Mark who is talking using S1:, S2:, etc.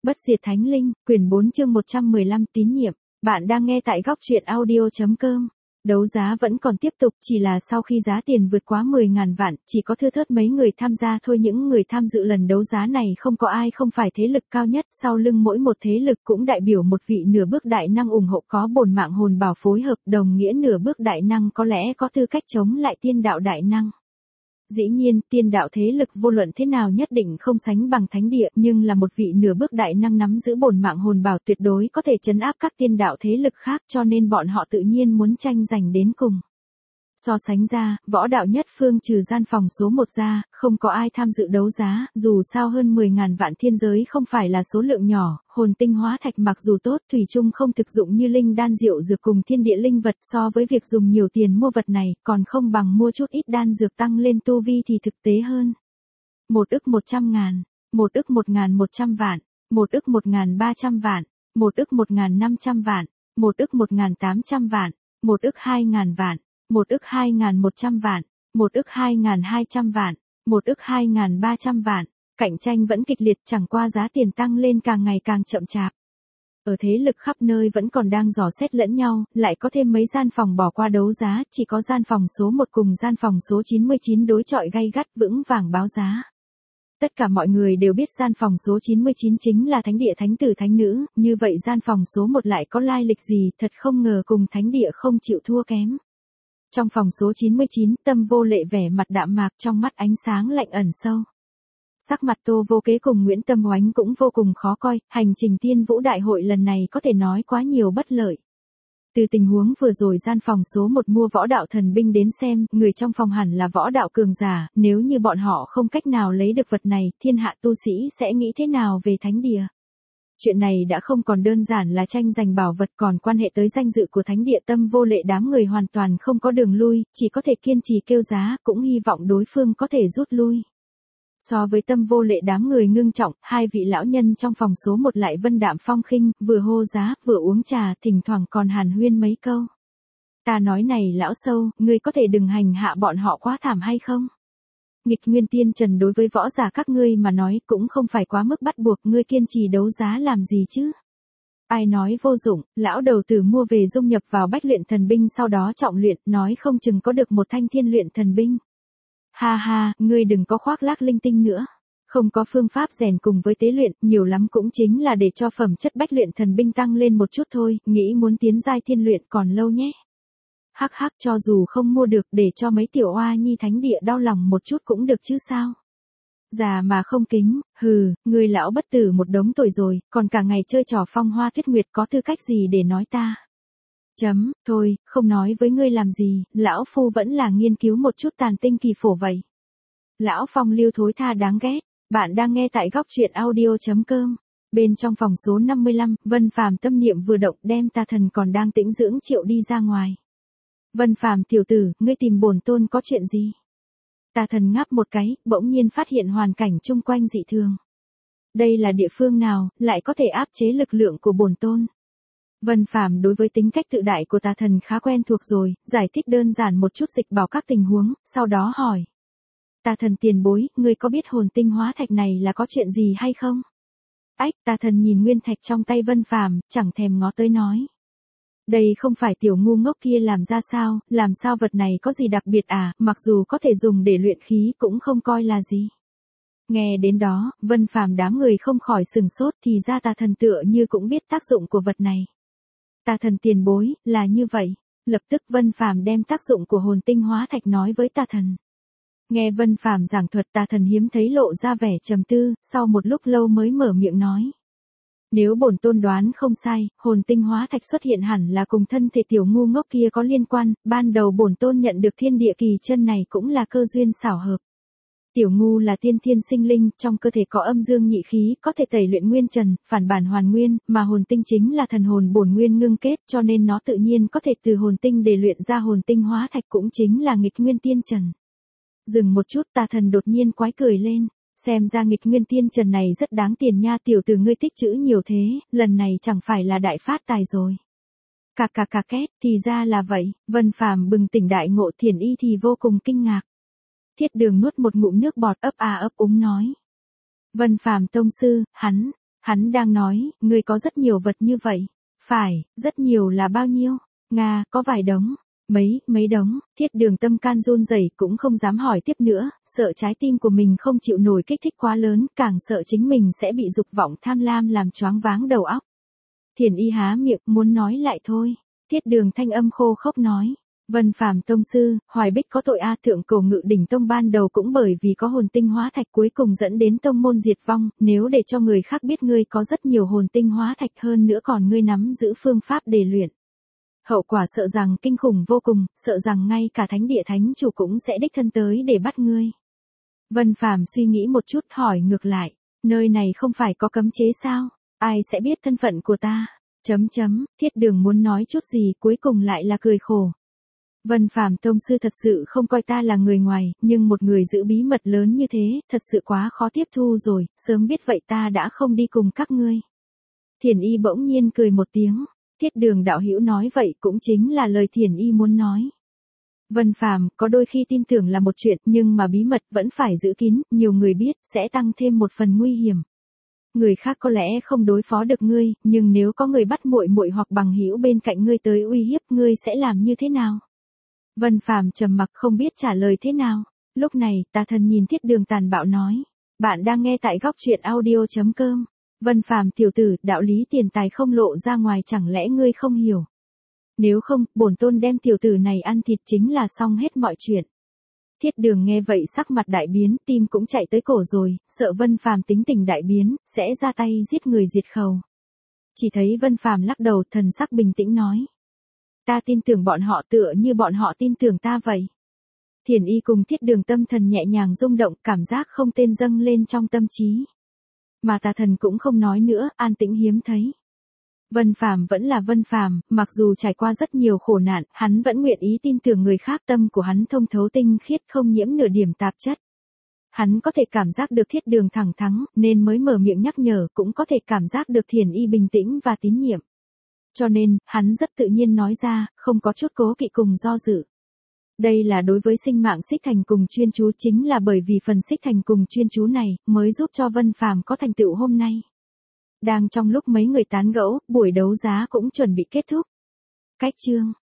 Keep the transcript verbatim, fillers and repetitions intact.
S1: Bất diệt thánh linh, quyển bốn chương một trăm mười lăm tín nhiệm. Bạn đang nghe tại góc truyện audio chấm com. Đấu giá vẫn còn tiếp tục, chỉ là sau khi giá tiền vượt quá mười ngàn vạn, chỉ có thưa thớt mấy người tham gia thôi. Những người tham dự lần đấu giá này không có ai không phải thế lực cao nhất, sau lưng mỗi một thế lực cũng đại biểu một vị nửa bước đại năng ủng hộ, có bổn mạng hồn bảo phối hợp, đồng nghĩa nửa bước đại năng có lẽ có tư cách chống lại tiên đạo đại năng. Dĩ nhiên, tiên đạo thế lực vô luận thế nào nhất định không sánh bằng thánh địa, nhưng là một vị nửa bước đại năng nắm giữ bổn mạng hồn bảo tuyệt đối có thể trấn áp các tiên đạo thế lực khác, cho nên bọn họ tự nhiên muốn tranh giành đến cùng. So sánh ra, võ đạo nhất phương trừ gian phòng số một ra, không có ai tham dự đấu giá, dù sao hơn mười ngàn vạn thiên giới không phải là số lượng nhỏ, hồn tinh hóa thạch mặc dù tốt, thủy chung không thực dụng như linh đan diệu dược cùng thiên địa linh vật, so với việc dùng nhiều tiền mua vật này, còn không bằng mua chút ít đan dược tăng lên tu vi thì thực tế hơn. Một ức một trăm ngàn, một ức một ngàn một trăm vạn, một ức một ngàn ba trăm vạn, một ức một ngàn năm trăm vạn, một ức một ngàn tám trăm vạn, một ức hai ngàn vạn. Một ức hai ngàn một trăm vạn, một ức hai ngàn hai trăm vạn, một ức hai ngàn ba trăm vạn, cạnh tranh vẫn kịch liệt, chẳng qua giá tiền tăng lên càng ngày càng chậm chạp. Ở thế lực khắp nơi vẫn còn đang dò xét lẫn nhau, lại có thêm mấy gian phòng bỏ qua đấu giá, chỉ có gian phòng số một cùng gian phòng số chín mươi chín đối chọi gay gắt vững vàng báo giá. Tất cả mọi người đều biết gian phòng số chín mươi chín chính là thánh địa thánh tử thánh nữ, như vậy gian phòng số một lại có lai lịch gì, thật không ngờ cùng thánh địa không chịu thua kém. Trong phòng số chín mươi chín, Tâm Vô Lệ vẻ mặt đạm mạc, trong mắt ánh sáng lạnh ẩn sâu. Sắc mặt Tô Vô Kế cùng Nguyễn Tâm Oánh cũng vô cùng khó coi, hành trình Tiên Vũ Đại hội lần này có thể nói quá nhiều bất lợi. Từ tình huống vừa rồi gian phòng số một mua võ đạo thần binh đến xem, người trong phòng hẳn là võ đạo cường giả, nếu như bọn họ không cách nào lấy được vật này, thiên hạ tu sĩ sẽ nghĩ thế nào về thánh địa? Chuyện này đã không còn đơn giản là tranh giành bảo vật, còn quan hệ tới danh dự của thánh địa. Tâm Vô Lệ đám người hoàn toàn không có đường lui, chỉ có thể kiên trì kêu giá, cũng hy vọng đối phương có thể rút lui. So với Tâm Vô Lệ đám người ngưng trọng, hai vị lão nhân trong phòng số một lại vân đạm phong khinh, vừa hô giá, vừa uống trà, thỉnh thoảng còn hàn huyên mấy câu. Ta nói này lão sâu, ngươi có thể đừng hành hạ bọn họ quá thảm hay không? Nghịch Nguyên Tiên Trần đối với võ giả các ngươi mà nói cũng không phải quá mức bắt buộc, ngươi kiên trì đấu giá làm gì chứ? Ai nói vô dụng, lão đầu tử mua về dung nhập vào bách luyện thần binh sau đó trọng luyện, nói không chừng có được một thanh thiên luyện thần binh. Ha ha, ngươi đừng có khoác lác linh tinh nữa. Không có phương pháp rèn cùng với tế luyện, nhiều lắm cũng chính là để cho phẩm chất bách luyện thần binh tăng lên một chút thôi, nghĩ muốn tiến giai thiên luyện còn lâu nhé. Hắc hắc, cho dù không mua được, để cho mấy tiểu oa nhi thánh địa đau lòng một chút cũng được chứ sao? Già mà không kính, hừ, người lão bất tử một đống tuổi rồi, còn cả ngày chơi trò phong hoa tuyết nguyệt, có tư cách gì để nói ta? Chấm, thôi, không nói với ngươi làm gì, lão phu vẫn là nghiên cứu một chút tàn tinh kỳ phổ vậy. Lão phong lưu thối tha đáng ghét, bạn đang nghe tại góc truyện audio chấm com. Bên trong phòng số năm mươi lăm, Vân Phàm tâm niệm vừa động đem Tà Thần còn đang tĩnh dưỡng triệu đi ra ngoài. Vân Phàm tiểu tử, ngươi tìm bổn tôn có chuyện gì? Tà Thần ngáp một cái, bỗng nhiên phát hiện hoàn cảnh chung quanh dị thường. Đây là địa phương nào, lại có thể áp chế lực lượng của bổn tôn? Vân Phàm đối với tính cách tự đại của Tà Thần khá quen thuộc rồi, giải thích đơn giản một chút dịch bảo các tình huống, sau đó hỏi. Tà Thần tiền bối, ngươi có biết hồn tinh hóa thạch này là có chuyện gì hay không? Ách, Tà Thần nhìn nguyên thạch trong tay Vân Phàm, chẳng thèm ngó tới nói. Đây không phải tiểu ngu ngốc kia làm ra sao, làm sao vật này có gì đặc biệt à, mặc dù có thể dùng để luyện khí cũng không coi là gì. Nghe đến đó, Vân Phàm đám người không khỏi sừng sốt, thì ra Tà Thần tựa như cũng biết tác dụng của vật này. Tà Thần tiền bối, là như vậy. Lập tức Vân Phàm đem tác dụng của hồn tinh hóa thạch nói với Tà Thần. Nghe Vân Phàm giảng thuật, Tà Thần hiếm thấy lộ ra vẻ trầm tư, sau một lúc lâu mới mở miệng nói. Nếu bổn tôn đoán không sai, hồn tinh hóa thạch xuất hiện hẳn là cùng thân thể tiểu ngu ngốc kia có liên quan, ban đầu bổn tôn nhận được thiên địa kỳ chân này cũng là cơ duyên xảo hợp. Tiểu ngu là tiên thiên sinh linh, trong cơ thể có âm dương nhị khí, có thể tẩy luyện nguyên trần, phản bản hoàn nguyên, mà hồn tinh chính là thần hồn bổn nguyên ngưng kết, cho nên nó tự nhiên có thể từ hồn tinh để luyện ra hồn tinh hóa thạch, cũng chính là nghịch nguyên tiên trần. Dừng một chút, Tà Thần đột nhiên quái cười lên. Xem ra nghịch nguyên tiên trần này rất đáng tiền nha, tiểu tử ngươi tích trữ nhiều thế, lần này chẳng phải là đại phát tài rồi. Cà cà cà két, thì ra là vậy, Vân Phàm bừng tỉnh đại ngộ, Thiền Y thì vô cùng kinh ngạc. Thiết Đường nuốt một ngụm nước bọt, ấp a ấp úng nói. Vân Phàm tông sư, hắn, Hắn đang nói, ngươi có rất nhiều vật như vậy. Phải, rất nhiều là bao nhiêu? Nga, có vài đống. Mấy, mấy đống, Thiết Đường tâm can run rẩy cũng không dám hỏi tiếp nữa, sợ trái tim của mình không chịu nổi kích thích quá lớn, càng sợ chính mình sẽ bị dục vọng tham lam làm choáng váng đầu óc. Thiền Y há miệng, muốn nói lại thôi. Thiết Đường thanh âm khô khốc nói. Vân Phàm tông sư, Hoài Bích có tội a, Thượng Cổ Ngự Đỉnh Tông ban đầu cũng bởi vì có hồn tinh hóa thạch cuối cùng dẫn đến tông môn diệt vong, nếu để cho người khác biết ngươi có rất nhiều hồn tinh hóa thạch hơn nữa còn ngươi nắm giữ phương pháp để luyện. Hậu quả sợ rằng kinh khủng vô cùng, sợ rằng ngay cả thánh địa thánh chủ cũng sẽ đích thân tới để bắt ngươi. Vân Phàm suy nghĩ một chút hỏi ngược lại, nơi này không phải có cấm chế sao, ai sẽ biết thân phận của ta, chấm chấm, Thiết Đường muốn nói chút gì cuối cùng lại là cười khổ. Vân Phàm tông sư thật sự không coi ta là người ngoài, nhưng một người giữ bí mật lớn như thế, thật sự quá khó tiếp thu rồi, sớm biết vậy ta đã không đi cùng các ngươi. Thiền Y bỗng nhiên cười một tiếng. Thiết Đường đạo hữu nói vậy cũng chính là lời Thiền Y muốn nói. Vân Phàm, có đôi khi tin tưởng là một chuyện, nhưng mà bí mật vẫn phải giữ kín, nhiều người biết sẽ tăng thêm một phần nguy hiểm. Người khác có lẽ không đối phó được ngươi, nhưng nếu có người bắt muội muội hoặc bằng hữu bên cạnh ngươi tới uy hiếp, ngươi sẽ làm như thế nào? Vân Phàm trầm mặc không biết trả lời thế nào. Lúc này, Tà Thần nhìn Thiết Đường tàn bạo nói, bạn đang nghe tại góc truyện audio chấm com. Vân Phàm tiểu tử, đạo lý tiền tài không lộ ra ngoài chẳng lẽ ngươi không hiểu. Nếu không, bổn tôn đem tiểu tử này ăn thịt chính là xong hết mọi chuyện. Thiết Đường nghe vậy sắc mặt đại biến, tim cũng chạy tới cổ rồi, sợ Vân Phàm tính tình đại biến, sẽ ra tay giết người diệt khẩu. Chỉ thấy Vân Phàm lắc đầu, thần sắc bình tĩnh nói. Ta tin tưởng bọn họ tựa như bọn họ tin tưởng ta vậy. Thiền Y cùng Thiết Đường tâm thần nhẹ nhàng rung động, cảm giác không tên dâng lên trong tâm trí. Mà Tà Thần cũng không nói nữa, an tĩnh hiếm thấy. Vân Phàm vẫn là Vân Phàm, mặc dù trải qua rất nhiều khổ nạn, hắn vẫn nguyện ý tin tưởng người khác, tâm của hắn thông thấu tinh khiết không nhiễm nửa điểm tạp chất. Hắn có thể cảm giác được Thiết Đường thẳng thắn, nên mới mở miệng nhắc nhở, cũng có thể cảm giác được Thiền Y bình tĩnh và tín nhiệm. Cho nên, hắn rất tự nhiên nói ra, không có chút cố kỵ cùng do dự. Đây là đối với sinh mạng xích thành cùng chuyên chú, chính là bởi vì phần xích thành cùng chuyên chú này, mới giúp cho Vân Phàm có thành tựu hôm nay. Đang trong lúc mấy người tán gẫu, buổi đấu giá cũng chuẩn bị kết thúc. Cách chương